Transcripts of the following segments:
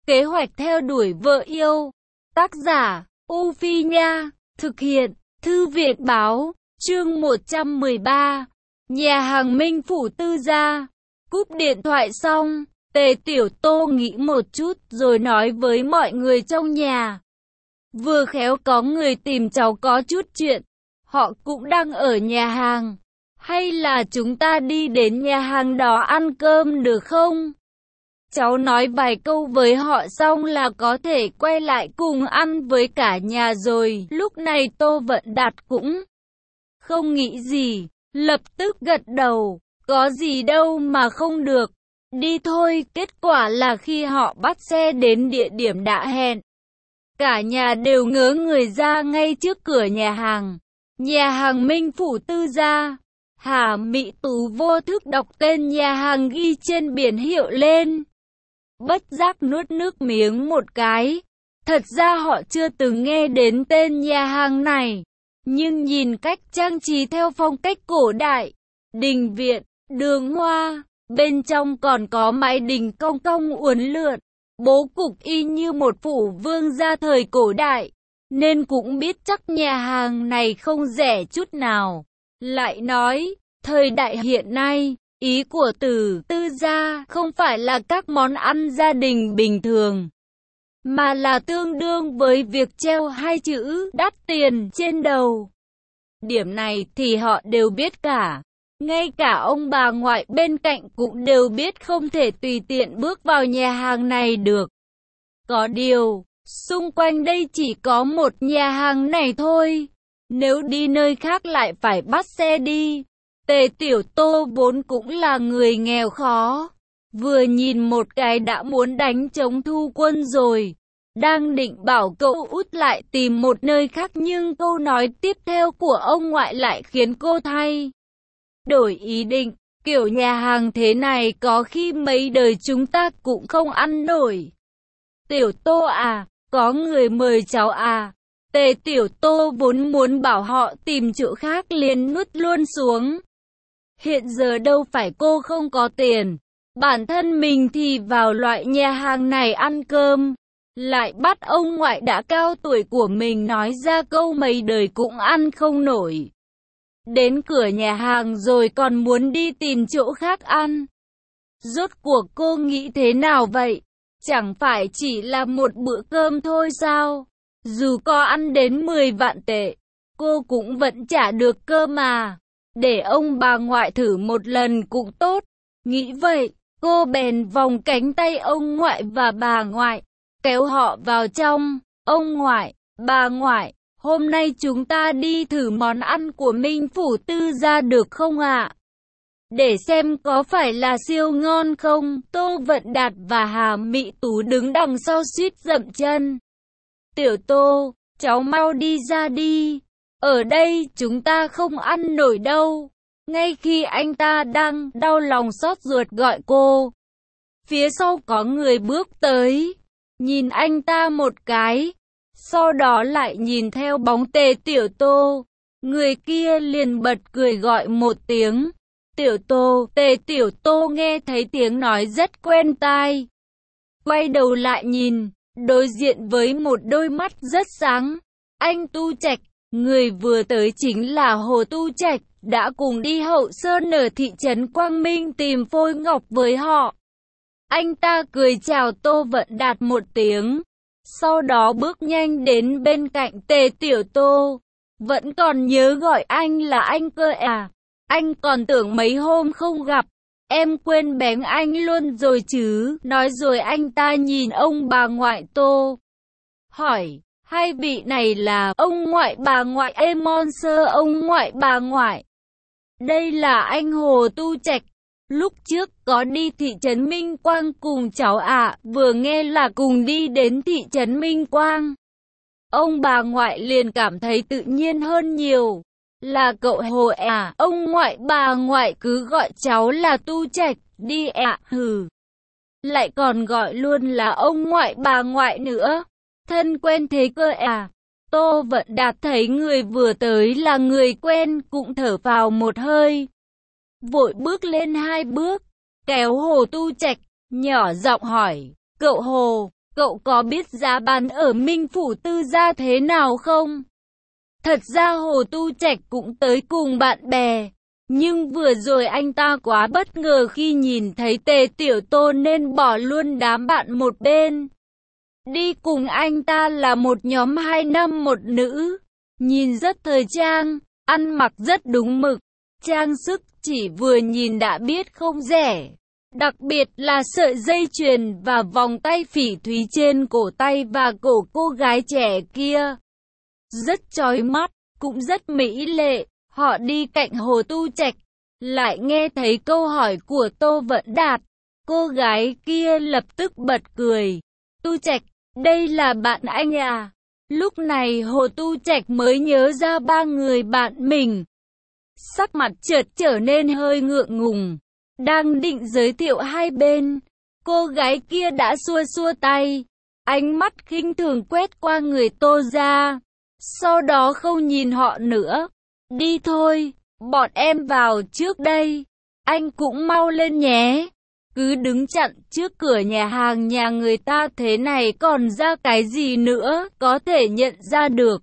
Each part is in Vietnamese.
Kế hoạch theo đuổi vợ yêu. Tác giả, U Phi Nha. Thực hiện, Thư viện Báo. Chương 113. Nhà hàng Minh Phủ Tư gia. Cúp điện thoại xong, Tề Tiểu Tô nghĩ một chút rồi nói với mọi người trong nhà. Vừa khéo có người tìm cháu có chút chuyện. Họ cũng đang ở nhà hàng. Hay là chúng ta đi đến nhà hàng đó ăn cơm được không? Cháu nói vài câu với họ xong là có thể quay lại cùng ăn với cả nhà rồi. Lúc này Tô Vận Đạt cũng không nghĩ gì, lập tức gật đầu. Có gì đâu mà không được. Đi thôi. Kết quả là khi họ bắt xe đến địa điểm đã hẹn, cả nhà đều ngớ người ra ngay trước cửa nhà hàng. Nhà hàng Minh Phủ Tư gia. Hà Mị Tú vô thức đọc tên nhà hàng ghi trên biển hiệu lên. Bất giác nuốt nước miếng một cái. Thật ra họ chưa từng nghe đến tên nhà hàng này. Nhưng nhìn cách trang trí theo phong cách cổ đại, đình viện, đường hoa, bên trong còn có mái đình cong cong uốn lượn, bố cục y như một phủ vương gia thời cổ đại, nên cũng biết chắc nhà hàng này không rẻ chút nào. Lại nói, thời đại hiện nay, ý của từ tư gia không phải là các món ăn gia đình bình thường, mà là tương đương với việc treo hai chữ đắt tiền trên đầu. Điểm này thì họ đều biết cả. Ngay cả ông bà ngoại bên cạnh cũng đều biết không thể tùy tiện bước vào nhà hàng này được. Có điều, xung quanh đây chỉ có một nhà hàng này thôi. Nếu đi nơi khác lại phải bắt xe đi. Tề Tiểu Tô vốn cũng là người nghèo khó. Vừa nhìn một cái đã muốn đánh trống thu quân rồi. Đang định bảo cậu út lại tìm một nơi khác nhưng câu nói tiếp theo của ông ngoại lại khiến cô thay đổi ý định. Kiểu nhà hàng thế này có khi mấy đời chúng ta cũng không ăn nổi. Tiểu Tô à, có người mời cháu à. Tề Tiểu Tô vốn muốn bảo họ tìm chỗ khác liền nuốt luôn xuống. Hiện giờ đâu phải cô không có tiền. Bản thân mình thì vào loại nhà hàng này ăn cơm. Lại bắt ông ngoại đã cao tuổi của mình nói ra câu mấy đời cũng ăn không nổi. Đến cửa nhà hàng rồi còn muốn đi tìm chỗ khác ăn. Rốt cuộc cô nghĩ thế nào vậy? Chẳng phải chỉ là một bữa cơm thôi sao? Dù có ăn đến 10 vạn tệ, cô cũng vẫn trả được cơ mà. Để ông bà ngoại thử một lần cũng tốt. Nghĩ vậy, cô bèn vòng cánh tay ông ngoại và bà ngoại, kéo họ vào trong. Ông ngoại, bà ngoại, hôm nay chúng ta đi thử món ăn của Minh Phủ Tư gia được không ạ? Để xem có phải là siêu ngon không? Tô Vận Đạt và Hà Mị Tú đứng đằng sau suýt dậm chân. Tiểu Tô, cháu mau đi ra đi. Ở đây chúng ta không ăn nổi đâu. Ngay khi anh ta đang đau lòng xót ruột gọi cô, phía sau có người bước tới. Nhìn anh ta một cái, sau đó lại nhìn theo bóng Tề Tiểu Tô. Người kia liền bật cười gọi một tiếng. Tiểu Tô. Tề Tiểu Tô nghe thấy tiếng nói rất quen tai. Quay đầu lại nhìn, đối diện với một đôi mắt rất sáng. Anh Tu Trạch, người vừa tới chính là Hồ Tu Trạch, đã cùng đi Hậu Sơn ở thị trấn Quang Minh tìm phôi ngọc với họ. Anh ta cười chào Tô Vận Đạt một tiếng, sau đó bước nhanh đến bên cạnh Tề Tiểu Tô. Vẫn còn nhớ gọi anh là anh cơ à? Anh còn tưởng mấy hôm không gặp, em quên bén anh luôn rồi chứ. Nói rồi anh ta nhìn ông bà ngoại Tô, hỏi, hai vị này là ông ngoại bà ngoại Emon Sơ ông ngoại bà ngoại. Đây là anh Hồ Tu Trạch. Lúc trước có đi thị trấn Minh Quang cùng cháu ạ, vừa nghe là cùng đi đến thị trấn Minh Quang. Ông bà ngoại liền cảm thấy tự nhiên hơn nhiều. Là cậu Hồ à? Ông ngoại bà ngoại cứ gọi cháu là Tu Trạch đi ạ. Hừ. Lại còn gọi luôn là ông ngoại bà ngoại nữa. Thân quen thế cơ à? Tô Vận Đạt thấy người vừa tới là người quen cũng thở vào một hơi. Vội bước lên 2 bước, kéo Hồ Tu Trạch, nhỏ giọng hỏi, cậu Hồ, cậu có biết giá bán ở Minh Phủ Tư gia thế nào không? Thật ra Hồ Tu Trạch cũng tới cùng bạn bè. Nhưng vừa rồi anh ta quá bất ngờ khi nhìn thấy Tề Tiểu Tô nên bỏ luôn đám bạn một bên. Đi cùng anh ta là một nhóm 2 nam một nữ. Nhìn rất thời trang, ăn mặc rất đúng mực. Trang sức chỉ vừa nhìn đã biết không rẻ. Đặc biệt là sợi dây chuyền và vòng tay phỉ thúy trên cổ tay và cổ cô gái trẻ kia. Rất chói mắt, cũng rất mỹ lệ. Họ đi cạnh Hồ Tu Trạch, lại nghe thấy câu hỏi của Tô Vận Đạt. Cô gái kia lập tức bật cười. Tu Trạch, đây là bạn anh à? Lúc này Hồ Tu Trạch mới nhớ ra ba người bạn mình. Sắc mặt chợt trở nên hơi ngượng ngùng. Đang định giới thiệu hai bên, cô gái kia đã xua xua tay. Ánh mắt khinh thường quét qua người Tô ra. Sau đó không nhìn họ nữa. Đi thôi, bọn em vào trước đây. Anh cũng mau lên nhé. Cứ đứng chặn trước cửa nhà hàng nhà người ta thế này còn ra cái gì nữa có thể nhận ra được.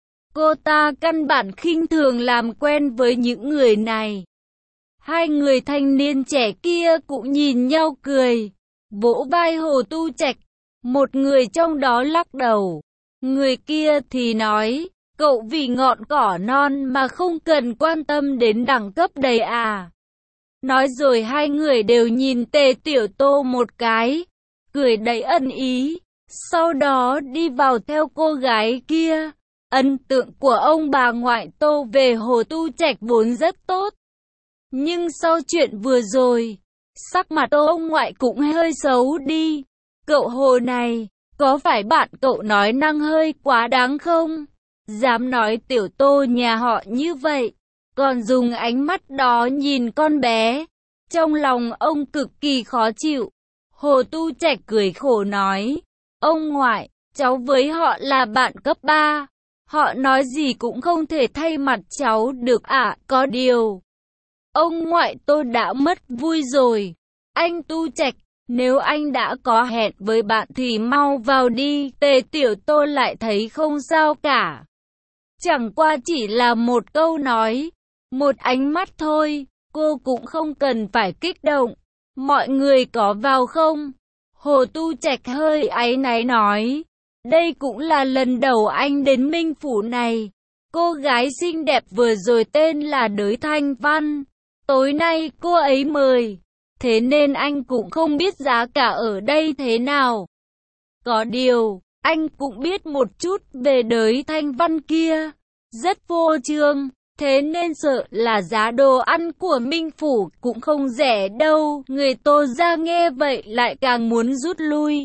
Cô ta căn bản khinh thường làm quen với những người này. Hai người thanh niên trẻ kia cũng nhìn nhau cười, vỗ vai Hồ Tu Trạch. Một người trong đó lắc đầu. Người kia thì nói, cậu vì ngọn cỏ non mà không cần quan tâm đến đẳng cấp đầy à. Nói rồi hai người đều nhìn Tề Tiểu Tô một cái, cười đầy ẩn ý, sau đó đi vào theo cô gái kia. Ấn tượng của ông bà ngoại Tô về Hồ Tu Trạch vốn rất tốt. Nhưng sau chuyện vừa rồi, sắc mặt ông ngoại cũng hơi xấu đi. Cậu Hồ này, có phải bạn cậu nói năng hơi quá đáng không? Dám nói Tiểu Tô nhà họ như vậy, còn dùng ánh mắt đó nhìn con bé. Trong lòng ông cực kỳ khó chịu. Hồ Tu Trạch cười khổ nói, ông ngoại, cháu với họ là bạn cấp 3. Họ nói gì cũng không thể thay mặt cháu được ạ. Có điều, ông ngoại tôi đã mất vui rồi. Anh Tu Trạch, nếu anh đã có hẹn với bạn thì mau vào đi. Tề Tiểu Tô lại thấy không sao cả. Chẳng qua chỉ là một câu nói, một ánh mắt thôi, cô cũng không cần phải kích động. Mọi người có vào không? Hồ Tu Trạch hơi áy náy nói. Đây cũng là lần đầu anh đến Minh Phủ này. Cô gái xinh đẹp vừa rồi tên là Đới Thanh Văn. Tối nay cô ấy mời. Thế nên anh cũng không biết giá cả ở đây thế nào. Có điều, anh cũng biết một chút về Đới Thanh Văn kia. Rất vô trương. Thế nên sợ là giá đồ ăn của Minh Phủ cũng không rẻ đâu. Người Tô ra nghe vậy lại càng muốn rút lui.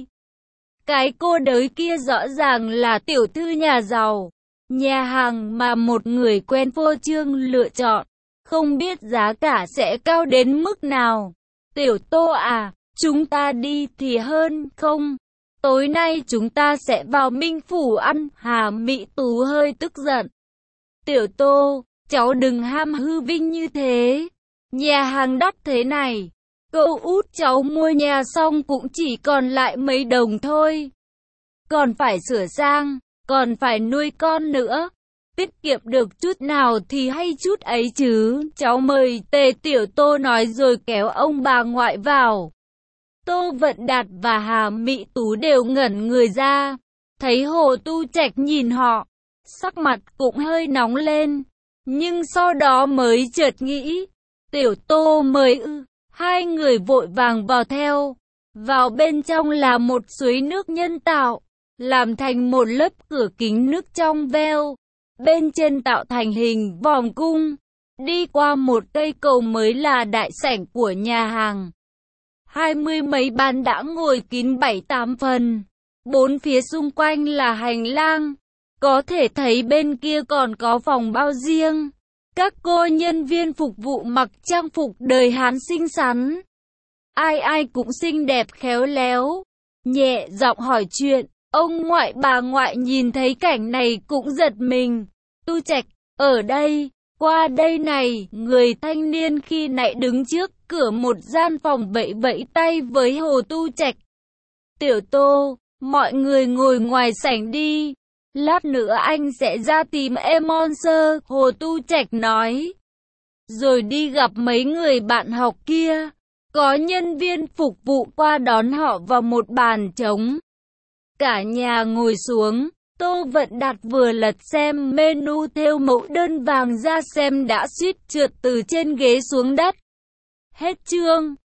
Cái cô Đới kia rõ ràng là tiểu thư nhà giàu. Nhà hàng mà một người quen phô trương lựa chọn. Không biết giá cả sẽ cao đến mức nào. Tiểu Tô à, chúng ta đi thì hơn không? Tối nay chúng ta sẽ vào Minh Phủ ăn. Hà Mị Tú hơi tức giận. Tiểu Tô, cháu đừng ham hư vinh như thế. Nhà hàng đắt thế này. Cậu út cháu mua nhà xong cũng chỉ còn lại mấy đồng thôi. Còn phải sửa sang, còn phải nuôi con nữa. Tiết kiệm được chút nào thì hay chút ấy chứ. Cháu mời. Tề Tiểu Tô nói rồi kéo ông bà ngoại vào. Tô Vận Đạt và Hà Mị Tú đều ngẩn người ra. Thấy Hồ Tu Trạch nhìn họ, sắc mặt cũng hơi nóng lên. Nhưng sau đó mới chợt nghĩ, Tiểu Tô mời ư. Hai người vội vàng vào theo. Vào bên trong là một suối nước nhân tạo, làm thành một lớp cửa kính nước trong veo. Bên trên tạo thành hình vòng cung. Đi qua một cây cầu mới là đại sảnh của nhà hàng. 20 mấy bàn đã ngồi kín 7-8 phần. Bốn phía xung quanh là hành lang. Có thể thấy bên kia còn có phòng bao riêng. Các cô nhân viên phục vụ mặc trang phục đời Hán xinh xắn. Ai ai cũng xinh đẹp khéo léo. Nhẹ giọng hỏi chuyện. Ông ngoại bà ngoại nhìn thấy cảnh này cũng giật mình. Tu Trạch, ở đây, qua đây này. Người thanh niên khi nãy đứng trước cửa một gian phòng vẫy vẫy tay với Hồ Tu Trạch. Tiểu Tô, Mọi người ngồi ngoài sảnh đi. Lát nữa anh sẽ ra tìm em Monster, Hồ Tu Trạch nói. Rồi đi gặp mấy người bạn học kia. Có nhân viên phục vụ qua đón họ vào một bàn trống. Cả nhà ngồi xuống. Tô Vận Đạt vừa lật xem menu theo mẫu đơn vàng ra xem đã suýt trượt từ trên ghế xuống đất. Hết chương.